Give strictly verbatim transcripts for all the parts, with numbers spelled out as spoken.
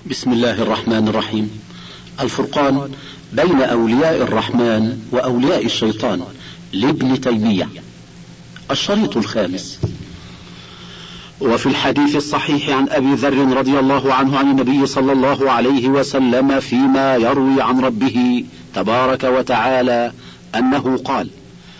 بسم الله الرحمن الرحيم. الفرقان بين أولياء الرحمن وأولياء الشيطان لابن تيمية. الشريط الخامس. وفي الحديث الصحيح عن أبي ذر رضي الله عنه عن النبي صلى الله عليه وسلم فيما يروي عن ربه تبارك وتعالى أنه قال: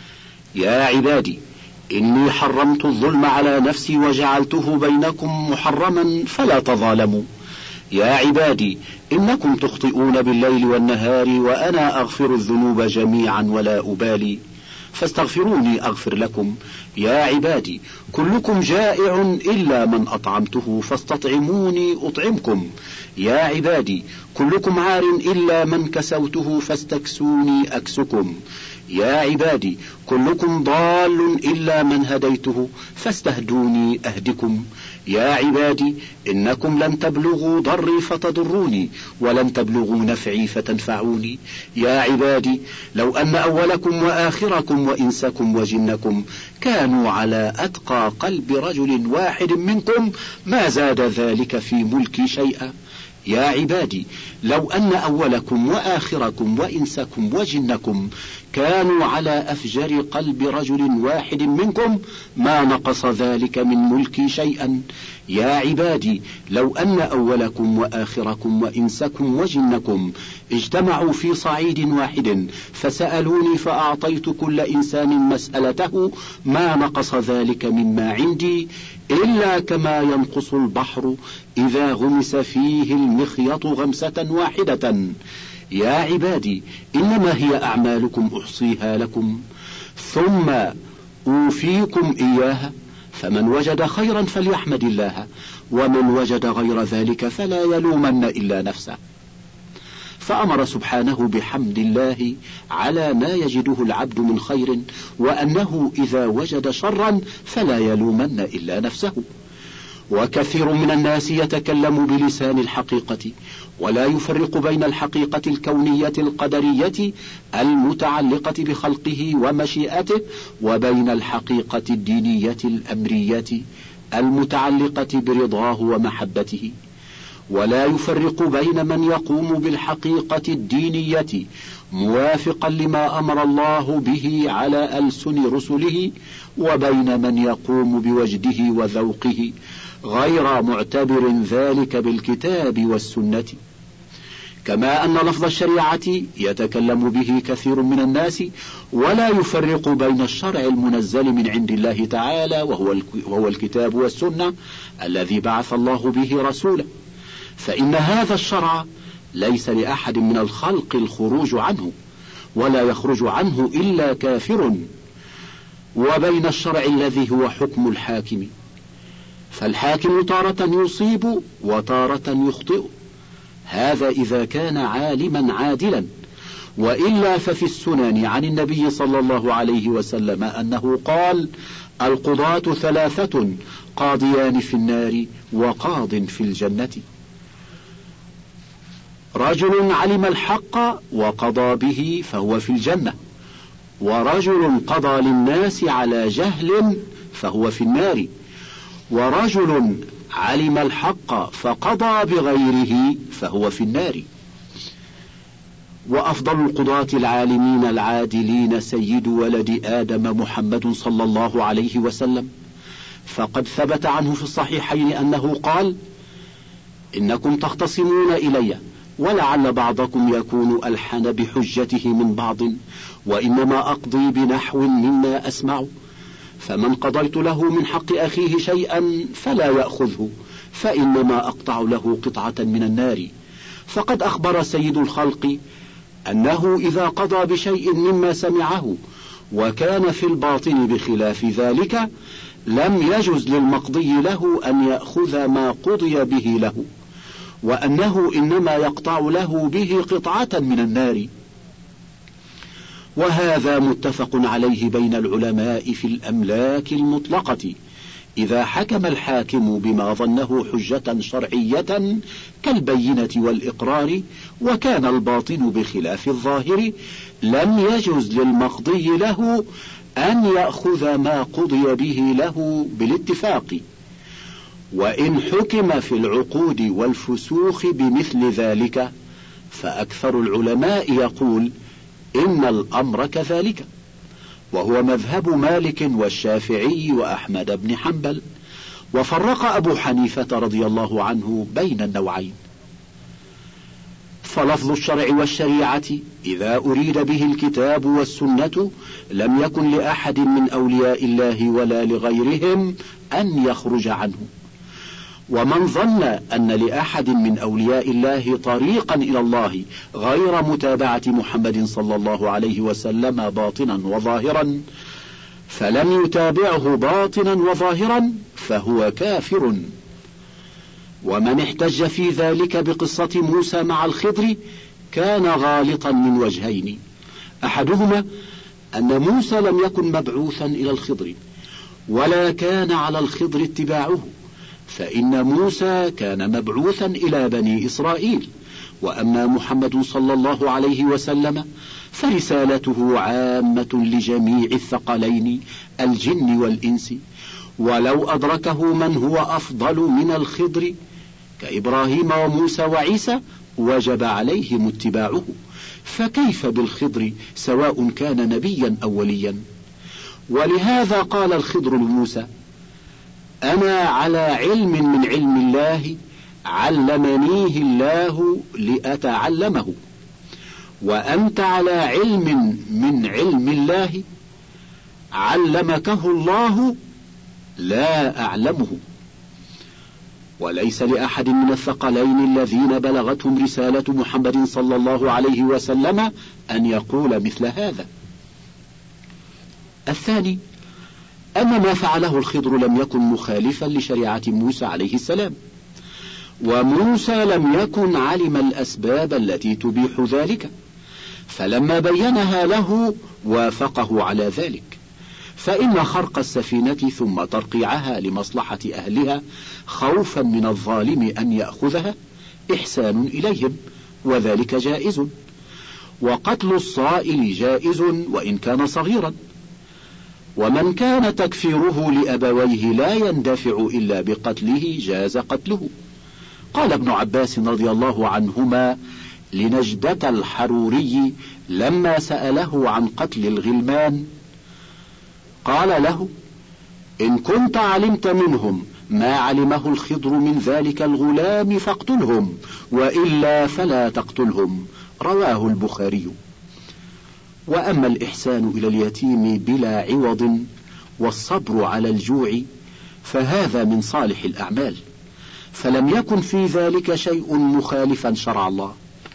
يا عبادي إني حرمت الظلم على نفسي وجعلته بينكم محرما فلا تظالموا. يا عبادي إنكم تخطئون بالليل والنهار وأنا أغفر الذنوب جميعا ولا أبالي فاستغفروني أغفر لكم. يا عبادي كلكم جائع إلا من أطعمته فاستطعموني أطعمكم. يا عبادي كلكم عار إلا من كسوته فاستكسوني أكسكم. يا عبادي كلكم ضال إلا من هديته فاستهدوني أهدكم. يا عبادي إنكم لن تبلغوا ضري فتضروني ولن تبلغوا نفعي فتنفعوني. يا عبادي لو أن أولكم وآخركم وإنسكم وجنكم كانوا على أتقى قلب رجل واحد منكم ما زاد ذلك في ملكي شيئا. يا عبادي لو أن أولكم وآخركم وإنسكم وجنكم كانوا على أفجر قلب رجل واحد منكم ما نقص ذلك من ملكي شيئا. يا عبادي لو أن أولكم وآخركم وإنسكم وجنكم اجتمعوا في صعيد واحد فسألوني فأعطيت كل إنسان مسألته ما نقص ذلك مما عندي إلا كما ينقص البحر إذا غمس فيه المخيط غمسة واحدة. يا عبادي إنما هي أعمالكم أحصيها لكم ثم أوفيكم إياها فمن وجد خيرا فليحمد الله ومن وجد غير ذلك فلا يلومن إلا نفسه. فأمر سبحانه بحمد الله على ما يجده العبد من خير وأنه إذا وجد شرا فلا يلومن إلا نفسه. وكثير من الناس يتكلم بلسان الحقيقة ولا يفرق بين الحقيقة الكونية القدرية المتعلقة بخلقه ومشيئته وبين الحقيقة الدينية الأمرية المتعلقة برضاه ومحبته، ولا يفرق بين من يقوم بالحقيقة الدينية موافقا لما أمر الله به على ألسن رسله وبين من يقوم بوجده وذوقه غير معتبر ذلك بالكتاب والسنة. كما أن لفظ الشريعة يتكلم به كثير من الناس ولا يفرق بين الشرع المنزل من عند الله تعالى وهو الكتاب والسنة الذي بعث الله به رسوله، فإن هذا الشرع ليس لأحد من الخلق الخروج عنه ولا يخرج عنه إلا كافر، وبين الشرع الذي هو حكم الحاكم، فالحاكم تارة يصيب وتارة يخطئ، هذا إذا كان عالما عادلا، وإلا ففي السنن عن النبي صلى الله عليه وسلم أنه قال: القضاة ثلاثة قاضيان في النار وقاض في الجنة. رجل علم الحق وقضى به فهو في الجنة، ورجل قضى للناس على جهل فهو في النار، ورجل علم الحق فقضى بغيره فهو في النار. وأفضل القضاة العالمين العادلين سيد ولد آدم محمد صلى الله عليه وسلم، فقد ثبت عنه في الصحيحين أنه قال: إنكم تختصمون إلي ولعل بعضكم يكون ألحن بحجته من بعض، وإنما أقضي بنحو مما أسمع، فمن قضيت له من حق أخيه شيئا فلا يأخذه فإنما أقطع له قطعة من النار. فقد أخبر سيد الخلق أنه إذا قضى بشيء مما سمعه وكان في الباطن بخلاف ذلك لم يجز للمقضي له أن يأخذ ما قضي به له، وأنه إنما يقطع له به قطعة من النار. وهذا متفق عليه بين العلماء في الأملاك المطلقة، إذا حكم الحاكم بما ظنه حجة شرعية كالبينة والإقرار وكان الباطن بخلاف الظاهر لم يجز للمقضي له أن يأخذ ما قضي به له بالاتفاق. وإن حكم في العقود والفسوخ بمثل ذلك فأكثر العلماء يقول إن الأمر كذلك، وهو مذهب مالك والشافعي وأحمد بن حنبل. وفرق أبو حنيفة رضي الله عنه بين النوعين. فلفظ الشرع والشريعة إذا أريد به الكتاب والسنة لم يكن لأحد من أولياء الله ولا لغيرهم أن يخرج عنه. ومن ظن أن لأحد من أولياء الله طريقا إلى الله غير متابعة محمد صلى الله عليه وسلم باطنا وظاهرا فلم يتابعه باطنا وظاهرا فهو كافر. ومن احتج في ذلك بقصة موسى مع الخضر كان غالطا من وجهين: أحدهما أن موسى لم يكن مبعوثا إلى الخضر ولا كان على الخضر اتباعه، فإن موسى كان مبعوثا إلى بني إسرائيل، وأما محمد صلى الله عليه وسلم فرسالته عامة لجميع الثقلين الجن والإنس، ولو أدركه من هو أفضل من الخضر كإبراهيم وموسى وعيسى وجب عليهم اتباعه، فكيف بالخضر سواء كان نبيا أو وليا؟ ولهذا قال الخضر لموسى: أنا على علم من علم الله علمنيه الله لأتعلمه، وأنت على علم من علم الله علمكه الله لا أعلمه. وليس لأحد من الثقلين الذين بلغتهم رسالة محمد صلى الله عليه وسلم أن يقول مثل هذا. الثاني أن ما فعله الخضر لم يكن مخالفا لشريعة موسى عليه السلام، وموسى لم يكن علم الأسباب التي تبيح ذلك، فلما بينها له وافقه على ذلك، فإن خرق السفينة ثم ترقيعها لمصلحة أهلها خوفا من الظالم أن يأخذها إحسان إليهم، وذلك جائز. وقتل الصائل جائز وإن كان صغيرا. ومن كان تكفيره لأبويه لا يندفع إلا بقتله جاز قتله. قال ابن عباس رضي الله عنهما لنجدة الحروري لما سأله عن قتل الغلمان قال له: إن كنت علمت منهم ما علمه الخضر من ذلك الغلام فاقتلهم، وإلا فلا تقتلهم. رواه البخاري. وأما الإحسان إلى اليتيم بلا عوض والصبر على الجوع فهذا من صالح الأعمال، فلم يكن في ذلك شيء مخالفا شرع الله.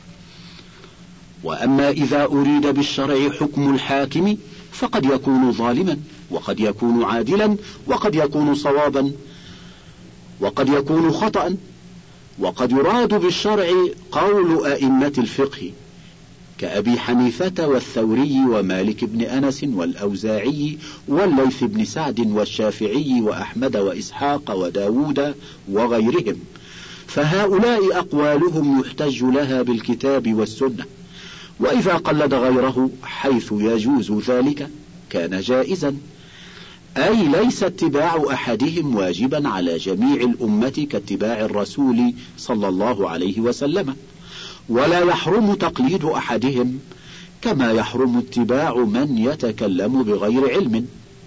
وأما إذا أريد بالشرع حكم الحاكم فقد يكون ظالما، وقد يكون عادلا، وقد يكون صوابا، وقد يكون خطأ. وقد يراد بالشرع قول أئمة الفقه كأبي حنيفة والثوري ومالك بن أنس والأوزاعي والليث بن سعد والشافعي وأحمد وإسحاق وداود وغيرهم، فهؤلاء أقوالهم يحتج لها بالكتاب والسنة. وإذا قلد غيره حيث يجوز ذلك كان جائزا، أي ليس اتباع أحدهم واجبا على جميع الأمة كاتباع الرسول صلى الله عليه وسلم، ولا يحرم تقليد أحدهم كما يحرم اتباع من يتكلم بغير علم.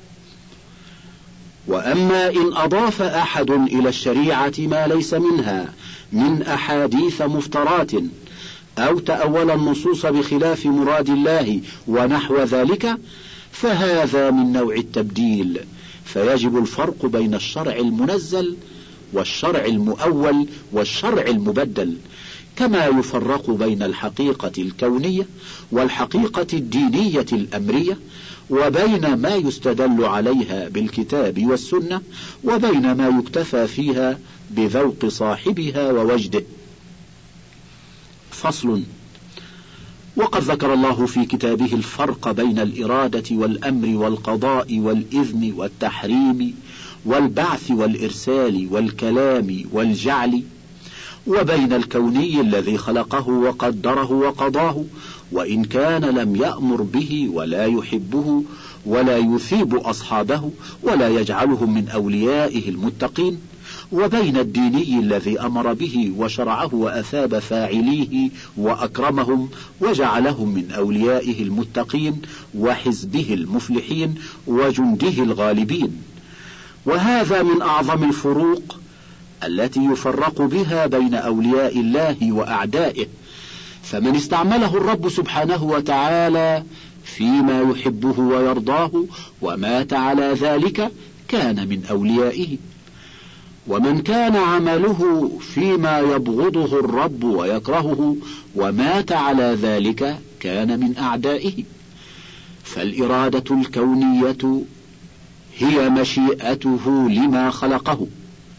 وأما إن أضاف أحد إلى الشريعة ما ليس منها من أحاديث مفترات أو تأول النصوص بخلاف مراد الله ونحو ذلك فهذا من نوع التبديل، فيجب الفرق بين الشرع المنزل والشرع المؤول والشرع المبدل، كما يفرق بين الحقيقة الكونية والحقيقة الدينية الأمرية، وبين ما يستدل عليها بالكتاب والسنة، وبين ما يكتفى فيها بذوق صاحبها ووجده. فصل. وقد ذكر الله في كتابه الفرق بين الإرادة والأمر والقضاء والإذن والتحريم والبعث والإرسال والكلام والجعل، وبين الكوني الذي خلقه وقدره وقضاه وإن كان لم يأمر به ولا يحبه ولا يثيب أصحابه ولا يجعلهم من أوليائه المتقين، وبين الديني الذي أمر به وشرعه وأثاب فاعليه وأكرمهم وجعلهم من أوليائه المتقين وحزبه المفلحين وجنده الغالبين. وهذا من أعظم الفروق التي يفرق بها بين أولياء الله وأعدائه، فمن استعمله الرب سبحانه وتعالى فيما يحبه ويرضاه ومات على ذلك كان من أوليائه، ومن كان عمله فيما يبغضه الرب ويكرهه ومات على ذلك كان من أعدائه. فالإرادة الكونية هي مشيئته لما خلقه،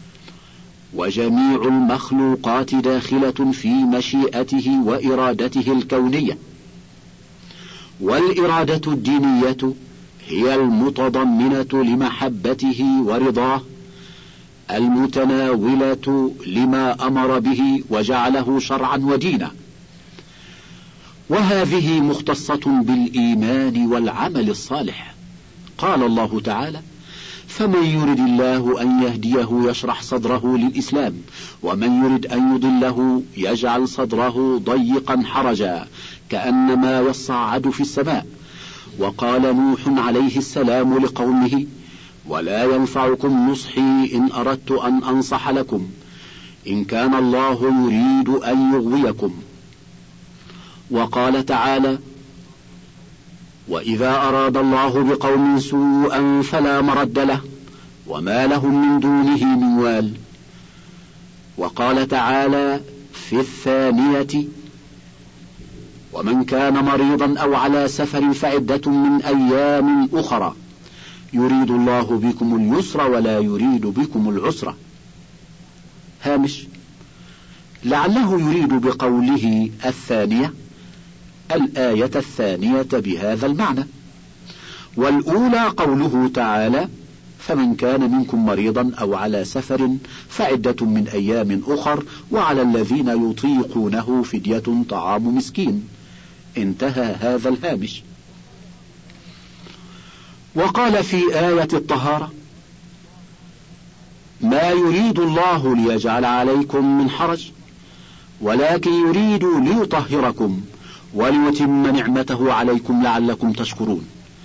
وجميع المخلوقات داخلة في مشيئته وإرادته الكونية. والإرادة الدينية هي المتضمنة لمحبته ورضاه، المتناولة لما أمر به وجعله شرعا ودينا، وهذه مختصة بالإيمان والعمل الصالح. قال الله تعالى: فمن يرد الله أن يهديه يشرح صدره للإسلام، ومن يرد أن يضله يجعل صدره ضيقا حرجا كأنما يصعد في السماء. وقال نوح عليه السلام لقومه: ولا ينفعكم نصحي إن أردت أن أنصح لكم إن كان الله يريد أن يغويكم. وقال تعالى: وإذا أراد الله بقوم سوءا فلا مرد له وما لهم من دونه من وال. وقال تعالى في الثانية: ومن كان مريضا أو على سفر فعدة من أيام أخرى يريد الله بكم اليسر ولا يريد بكم العسر. هامش: لعله يريد بقوله الثانية الآية الثانية بهذا المعنى، والأولى قوله تعالى: فمن كان منكم مريضا أو على سفر فعدة من أيام أخر وعلى الذين يطيقونه فدية طعام مسكين. انتهى هذا الهامش. وقال في آية الطهارة: ما يريد الله ليجعل عليكم من حرج ولكن يريد ليطهركم وليتم نعمته عليكم لعلكم تشكرون.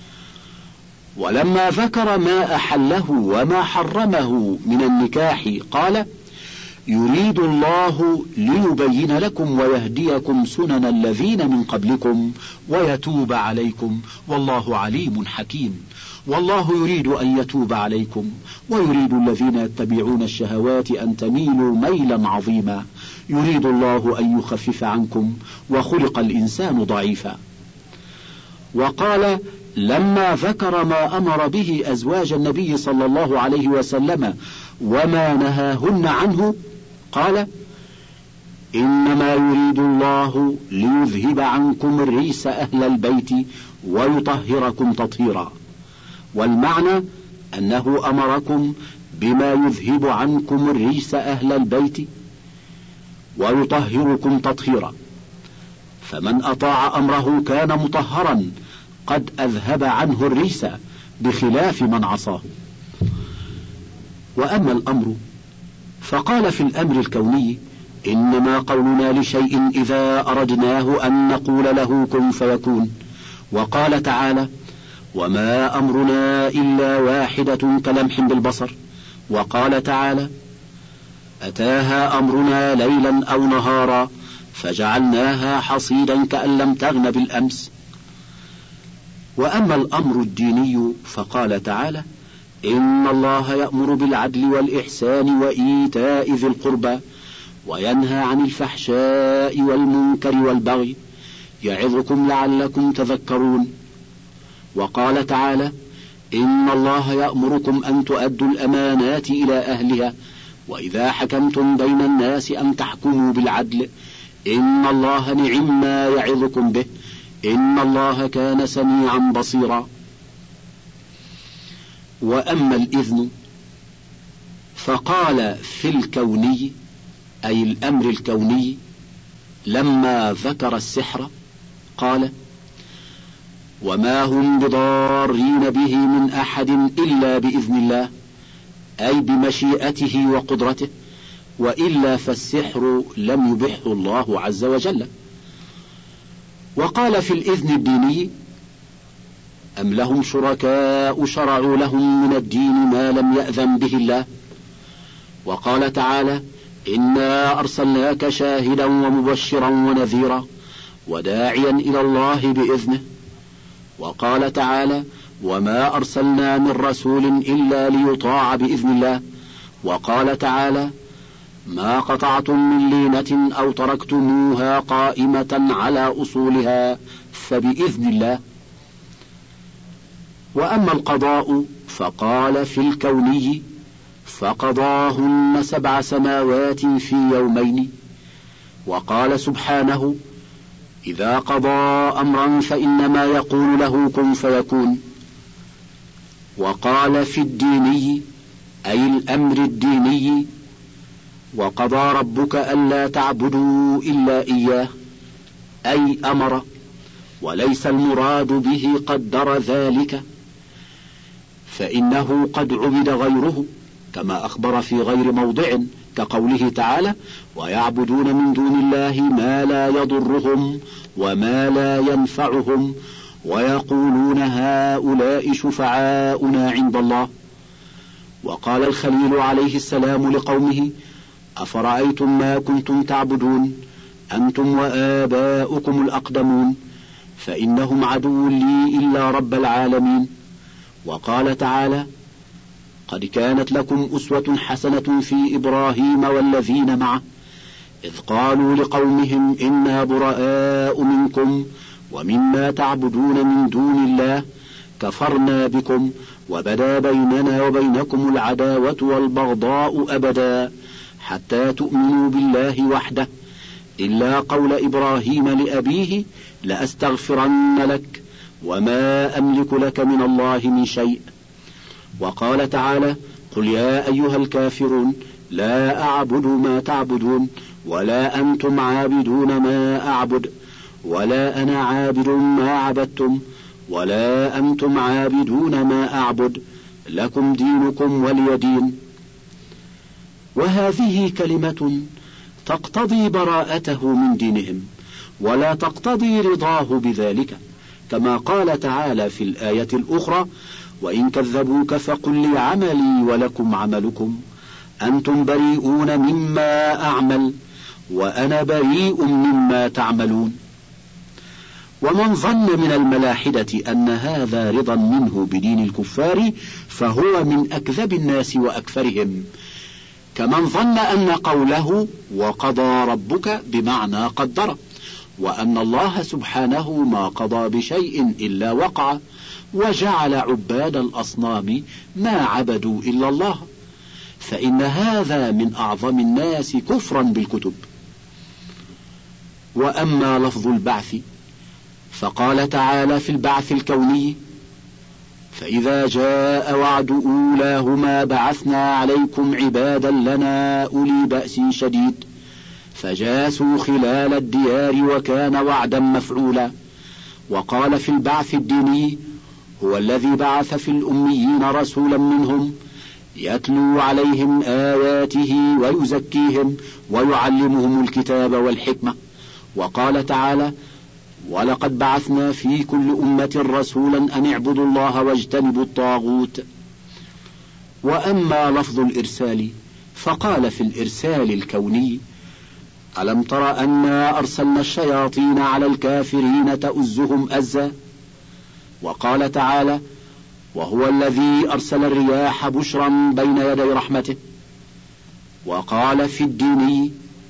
ولما ذكر ما أحله وما حرمه من النكاح قال: يريد الله ليبين لكم ويهديكم سنن الذين من قبلكم ويتوب عليكم والله عليم حكيم. والله يريد أن يتوب عليكم ويريد الذين يتبعون الشهوات أن تميلوا ميلا عظيما. يريد الله أن يخفف عنكم وخلق الإنسان ضعيفا. وقال لما ذكر ما أمر به أزواج النبي صلى الله عليه وسلم وما نهاهن عنه قال: إنما يريد الله ليذهب عنكم الرجس أهل البيت ويطهركم تطهيرا. والمعنى أنه أمركم بما يذهب عنكم الرجس أهل البيت ويطهركم تطهيرا، فمن أطاع أمره كان مطهرا قد أذهب عنه الرجس بخلاف من عصاه. وأما الأمر فقال في الأمر الكوني: إنما قولنا لشيء إذا أردناه أن نقول له كن فيكون. وقال تعالى: وما أمرنا إلا واحدة كلمح بالبصر. وقال تعالى: أتاها أمرنا ليلا أو نهارا فجعلناها حصيدا كأن لم تغن بالأمس. وأما الأمر الديني فقال تعالى: إن الله يأمر بالعدل والإحسان وإيتاء ذي القربى وينهى عن الفحشاء والمنكر والبغي يعظكم لعلكم تذكرون. وقال تعالى: إن الله يأمركم أن تؤدوا الأمانات إلى أهلها وإذا حكمتم بين الناس أن تحكموا بالعدل إن الله نعم ما يعظكم به إن الله كان سميعا بصيرا. وأما الإذن فقال في الكوني أي الأمر الكوني لما ذكر السحر قال: وما هم بضارين به من أحد إلا بإذن الله أي بمشيئته وقدرته، وإلا فالسحر لم يبحه الله عز وجل. وقال في الإذن الديني: أم لهم شركاء شرعوا لهم من الدين ما لم يأذن به الله. وقال تعالى: إنا أرسلناك شاهدا ومبشرا ونذيرا وداعيا إلى الله بإذنه. وقال تعالى: وما أرسلنا من رسول إلا ليطاع بإذن الله. وقال تعالى: ما قطعتم من لينة أو تركتموها قائمة على أصولها فبإذن الله. وأما القضاء فقال في الكوني: فقضاهن سبع سماوات في يومين. وقال سبحانه: إذا قضى أمرا فإنما يقول له كن فيكون. وقال في الديني أي الأمر الديني: وقضى ربك ألا تعبدوا إلا إياه، أي أمر، وليس المراد به قدر ذلك، فإنه قد عبد غيره كما أخبر في غير موضع، كقوله تعالى: ويعبدون من دون الله ما لا يضرهم وما لا ينفعهم ويقولون هؤلاء شفعاؤنا عند الله. وقال الخليل عليه السلام لقومه: أفرأيتم ما كنتم تعبدون أنتم وآباؤكم الأقدمون فإنهم عدو لي إلا رب العالمين. وقال تعالى: قد كانت لكم أسوة حسنة في إبراهيم والذين معه إذ قالوا لقومهم إنا براء منكم ومما تعبدون من دون الله كفرنا بكم وبدا بيننا وبينكم العداوة والبغضاء أبدا حتى تؤمنوا بالله وحده إلا قول إبراهيم لأبيه لأستغفرن لك وما أملك لك من الله من شيء. وقال تعالى: قل يا أيها الكافرون لا أعبد ما تعبدون ولا أنتم عابدون ما أعبد ولا أنا عابد ما عبدتم ولا أنتم عابدون ما أعبد لكم دينكم ولي دين. وهذه كلمة تقتضي براءته من دينهم ولا تقتضي رضاه بذلك، كما قال تعالى في الآية الأخرى: وإن كذبوك فقل لي عملي ولكم عملكم أنتم بريئون مما أعمل وأنا بريء مما تعملون. ومن ظن من الملاحدة أن هذا رضا منه بدين الكفار فهو من أكذب الناس وأكفرهم، كمن ظن أن قوله وقضى ربك بمعنى قدر، وأن الله سبحانه ما قضى بشيء إلا وقع، وجعل عباد الأصنام ما عبدوا إلا الله، فإن هذا من أعظم الناس كفرا بالكتب. وأما لفظ البعث فقال تعالى في البعث الكوني: فإذا جاء وعد أولاهما بعثنا عليكم عبادا لنا أولي بأس شديد فجاسوا خلال الديار وكان وعدا مفعولا. وقال في البعث الديني: هو الذي بعث في الأميين رسولا منهم يتلو عليهم آياته ويزكيهم ويعلمهم الكتاب والحكمة. وقال تعالى: ولقد بعثنا في كل أمة رسولا أن اعبدوا الله واجتنبوا الطاغوت. وأما لفظ الإرسال فقال في الإرسال الكوني: ألم تر أنا أرسلنا الشياطين على الكافرين تؤزهم أزا. وقال تعالى: وهو الذي أرسل الرياح بشرا بين يدي رحمته. وقال في الديني: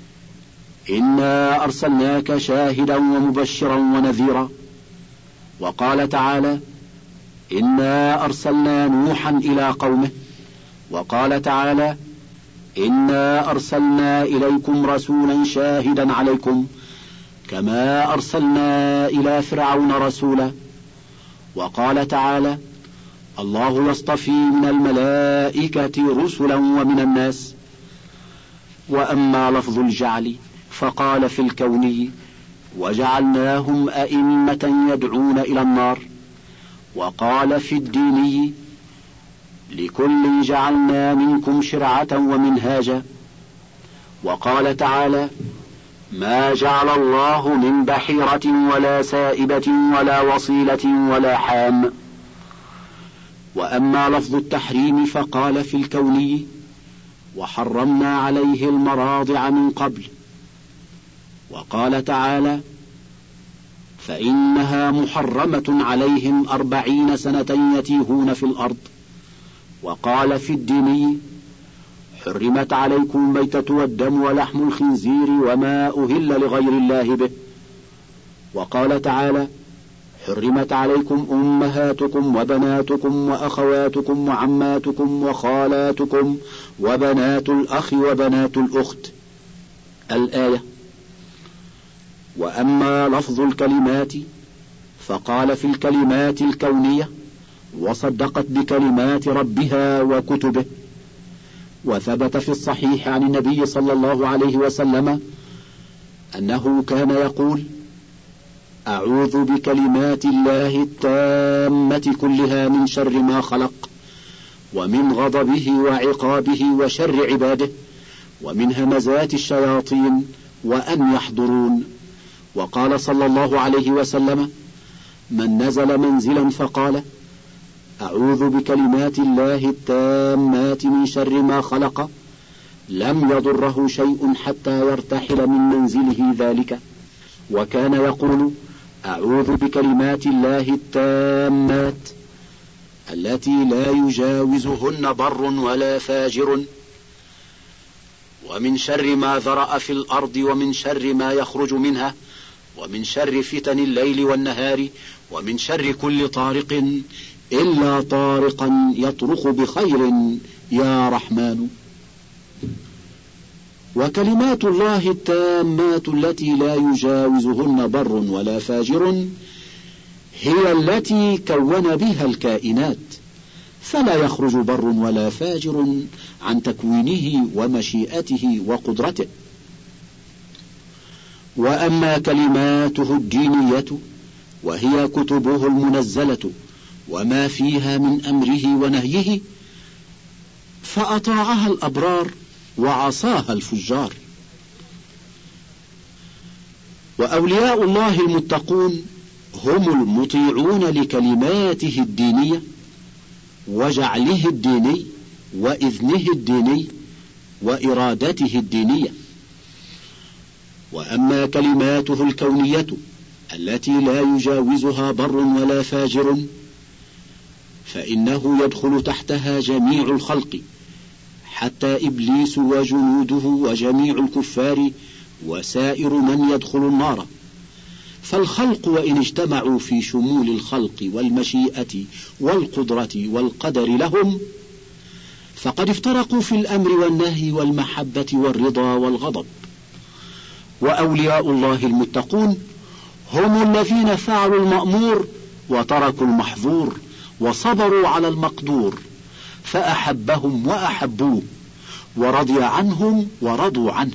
إنا أرسلناك شاهدا ومبشرا ونذيرا. وقال تعالى: إنا أرسلنا نوحا إلى قومه. وقال تعالى: إنا أرسلنا إليكم رسولا شاهدا عليكم كما أرسلنا إلى فرعون رسولا. وقال تعالى: الله يصطفي من الملائكة رسلا ومن الناس. وأما لفظ الجعل فقال في الكوني: وجعلناهم أئمة يدعون إلى النار. وقال في الديني: لكل جعلنا منكم شرعة ومنهاجا. وقال تعالى: ما جعل الله من بحيرة ولا سائبة ولا وصيلة ولا حام. وأما لفظ التحريم فقال في الكوني: وحرمنا عليه المراضع من قبل. وقال تعالى: فإنها محرمة عليهم أربعين سنة يتيهون في الأرض. وقال في الديني: حرمت عليكم الميتة والدم ولحم الخنزير وما أهل لغير الله به. وقال تعالى: حرمت عليكم أمهاتكم وبناتكم وأخواتكم وعماتكم وخالاتكم وبنات الأخ وبنات الأخت. الآية. وأما لفظ الكلمات فقال في الكلمات الكونية: وصدقت بكلمات ربها وكتبه. وثبت في الصحيح عن النبي صلى الله عليه وسلم أنه كان يقول: أعوذ بكلمات الله التامة كلها من شر ما خلق، ومن غضبه وعقابه وشر عباده، ومن همزات الشياطين وأن يحضرون. وقال صلى الله عليه وسلم: من نزل منزلا فقال: أعوذ بكلمات الله التامات من شر ما خلق، لم يضره شيء حتى يرتحل من منزله ذلك. وكان يقول: أعوذ بكلمات الله التامات التي لا يجاوزهن بر ولا فاجر، ومن شر ما ذرأ في الأرض، ومن شر ما يخرج منها، ومن شر فتن الليل والنهار، ومن شر كل طارق إلا طارقا يطرق بخير يا رحمن. وكلمات الله التامات التي لا يجاوزهن بر ولا فاجر هي التي كون بها الكائنات، فلا يخرج بر ولا فاجر عن تكوينه ومشيئته وقدرته. وأما كلماته الدينية وهي كتبه المنزلة وما فيها من أمره ونهيه، فأطاعها الأبرار وعصاها الفجار. وأولياء الله المتقون هم المطيعون لكلماته الدينية وجعله الديني وإذنه الديني وإرادته الدينية. وأما كلماته الكونية التي لا يجاوزها بر ولا فاجر، فإنه يدخل تحتها جميع الخلق، حتى إبليس وجنوده وجميع الكفار وسائر من يدخل النار. فالخلق وإن اجتمعوا في شمول الخلق والمشيئة والقدرة والقدر لهم، فقد افترقوا في الأمر والنهي والمحبة والرضا والغضب. وأولياء الله المتقون هم الذين فعلوا المأمور وتركوا المحظور وصبروا على المقدور، فأحبهم وأحبوه، ورضي عنهم ورضوا عنه.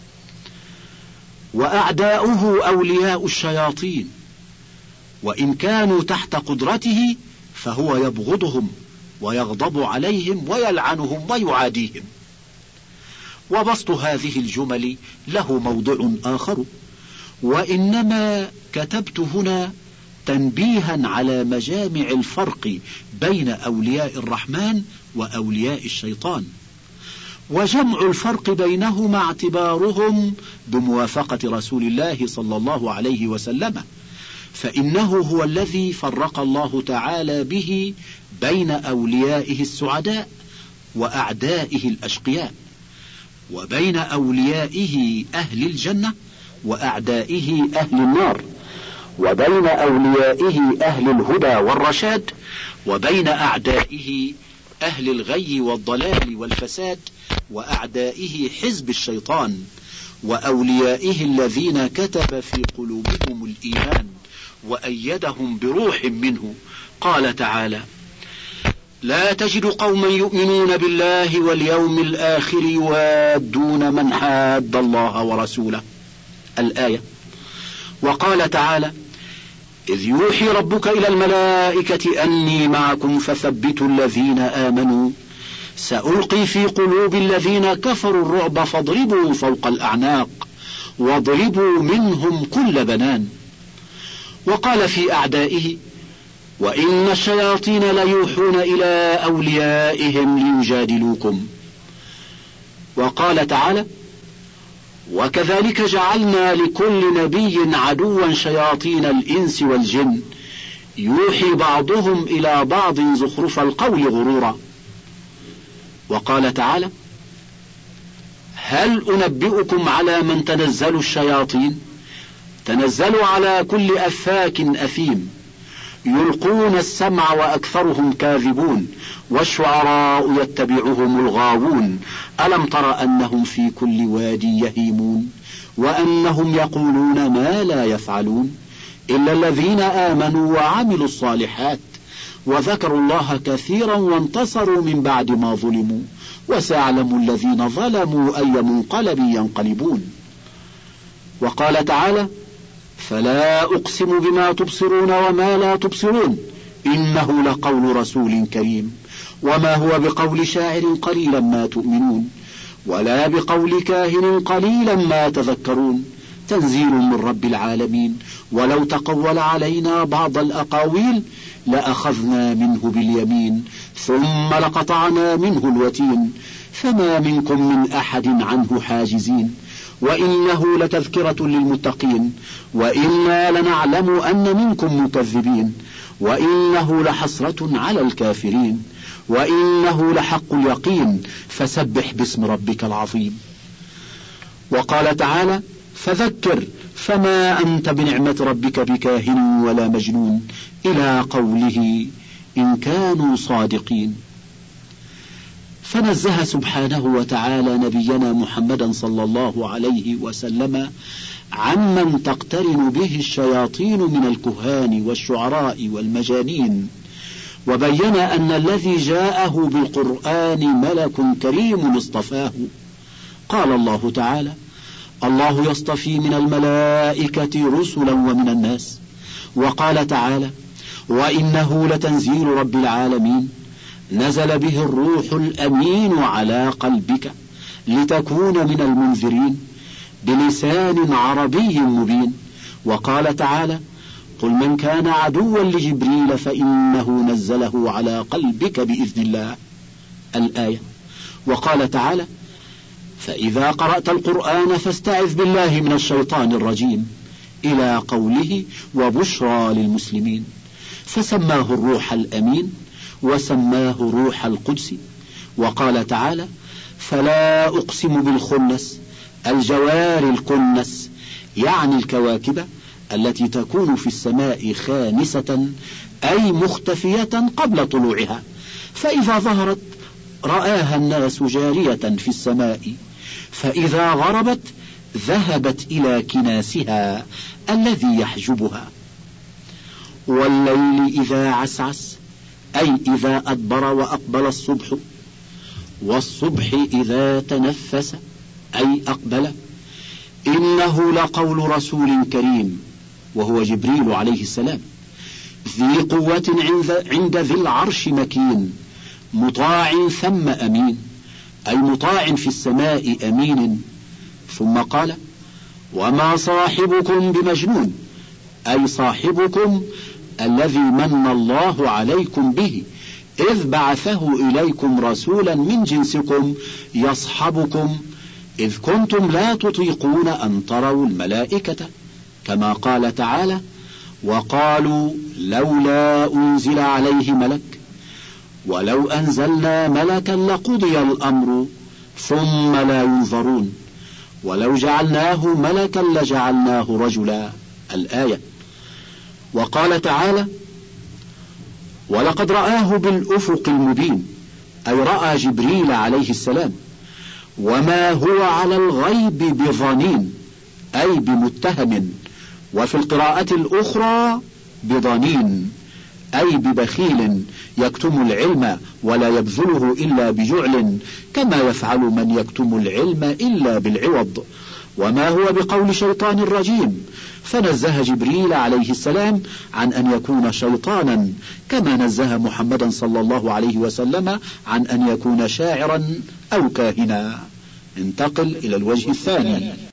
وأعداؤه أولياء الشياطين، وإن كانوا تحت قدرته فهو يبغضهم ويغضب عليهم ويلعنهم ويعاديهم. وبسط هذه الجمل له موضع آخر، وإنما كتبت هنا تنبيها على مجامع الفرق بين أولياء الرحمن وأولياء الشيطان، وجمع الفرق بينهما اعتبارهم بموافقة رسول الله صلى الله عليه وسلم، فإنه هو الذي فرق الله تعالى به بين أوليائه السعداء وأعدائه الأشقياء، وبين أوليائه أهل الجنة وأعدائه أهل النار، وبين أوليائه أهل الهدى والرشاد، وبين أعدائه أهل الغي والضلال والفساد، وأعدائه حزب الشيطان، وأوليائه الذين كتب في قلوبهم الإيمان وأيدهم بروح منه. قال تعالى: لا تجد قوما يؤمنون بالله واليوم الآخر يوادون من حاد الله ورسوله. الآية. وقال تعالى: إذ يوحي ربك إلى الملائكة أني معكم فثبتوا الذين آمنوا سألقي في قلوب الذين كفروا الرعب فاضربوا فوق الأعناق واضربوا منهم كل بنان. وقال في أعدائه وإن الشياطين ليوحون إلى أوليائهم ليجادلوكم. وقال تعالى وكذلك جعلنا لكل نبي عدوا شياطين الإنس والجن يوحي بعضهم إلى بعض زخرف القول غرورا. وقال تعالى هل أنبئكم على من تنزل الشياطين تنزل على كل أفاك أثيم يلقون السمع وأكثرهم كاذبون والشعراء يتبعهم الغاوون ألم تر أنهم في كل وادي يهيمون وأنهم يقولون ما لا يفعلون إلا الذين آمنوا وعملوا الصالحات وذكروا الله كثيرا وانتصروا من بعد ما ظلموا وسيعلم الذين ظلموا أي منقلب ينقلبون. وقال تعالى فلا أقسم بما تبصرون وما لا تبصرون إنه لقول رسول كريم وما هو بقول شاعر قليلا ما تؤمنون ولا بقول كاهن قليلا ما تذكرون تنزيل من رب العالمين ولو تقول علينا بعض الأقاويل لأخذنا منه باليمين ثم لقطعنا منه الوتين فما منكم من أحد عنه حاجزين وإنه لتذكرة للمتقين وإنا لنعلم أن منكم مكذبين وإنه لحسرة على الكافرين وإنه لحق اليقين فسبح باسم ربك العظيم. وقال تعالى فذكر فما أنت بنعمة ربك بكاهن ولا مجنون إلى قوله إن كانوا صادقين. فنزه سبحانه وتعالى نبينا محمدا صلى الله عليه وسلم عمن تقترن به الشياطين من الكهان والشعراء والمجانين وبين أن الذي جاءه بالقرآن ملك كريم اصطفاه. قال الله تعالى الله يصطفي من الملائكة رسلا ومن الناس. وقال تعالى وإنه لتنزيل رب العالمين نزل به الروح الأمين على قلبك لتكون من المنذرين بلسان عربي مبين. وقال تعالى قل من كان عدوا لجبريل فإنه نزله على قلبك بإذن الله الآية. وقال تعالى فإذا قرأت القرآن فاستعذ بالله من الشيطان الرجيم إلى قوله وبشرى للمسلمين فسماه الروح الأمين وسماه روح القدس. وقال تعالى فلا أقسم بالخنس الجوار الكنس يعني الكواكب التي تكون في السماء خانسة أي مختفية قبل طلوعها فإذا ظهرت رآها الناس جارية في السماء فإذا غربت ذهبت إلى كناسها الذي يحجبها. والليل إذا عسعس أي إذا أدبر وأقبل الصبح والصبح إذا تنفس أي أقبل إنه لقول رسول كريم وهو جبريل عليه السلام ذي قوة عند ذي العرش مكين مطاع ثم أمين أي مطاع في السماء أمين. ثم قال وما صاحبكم بمجنون أي صاحبكم الذي من الله عليكم به إذ بعثه إليكم رسولا من جنسكم يصحبكم إذ كنتم لا تطيقون أن تروا الملائكة كما قال تعالى وقالوا لولا أنزل عليه ملك ولو أنزلنا ملكا لقضي الأمر ثم لا ينظرون ولو جعلناه ملكا لجعلناه رجلا الآية. وقال تعالى ولقد رآه بالأفق المبين أي رأى جبريل عليه السلام وما هو على الغيب بضنين أي بمتهم. وفي القراءة الأخرى بضنين أي ببخيل يكتم العلم ولا يبذله إلا بجعل كما يفعل من يكتم العلم إلا بالعوض. وما هو بقول شيطان رجيم، فنزه جبريل عليه السلام عن أن يكون شيطانا، كما نزه محمدا صلى الله عليه وسلم عن أن يكون شاعرا أو كاهنا. انتقل إلى الوجه الثاني.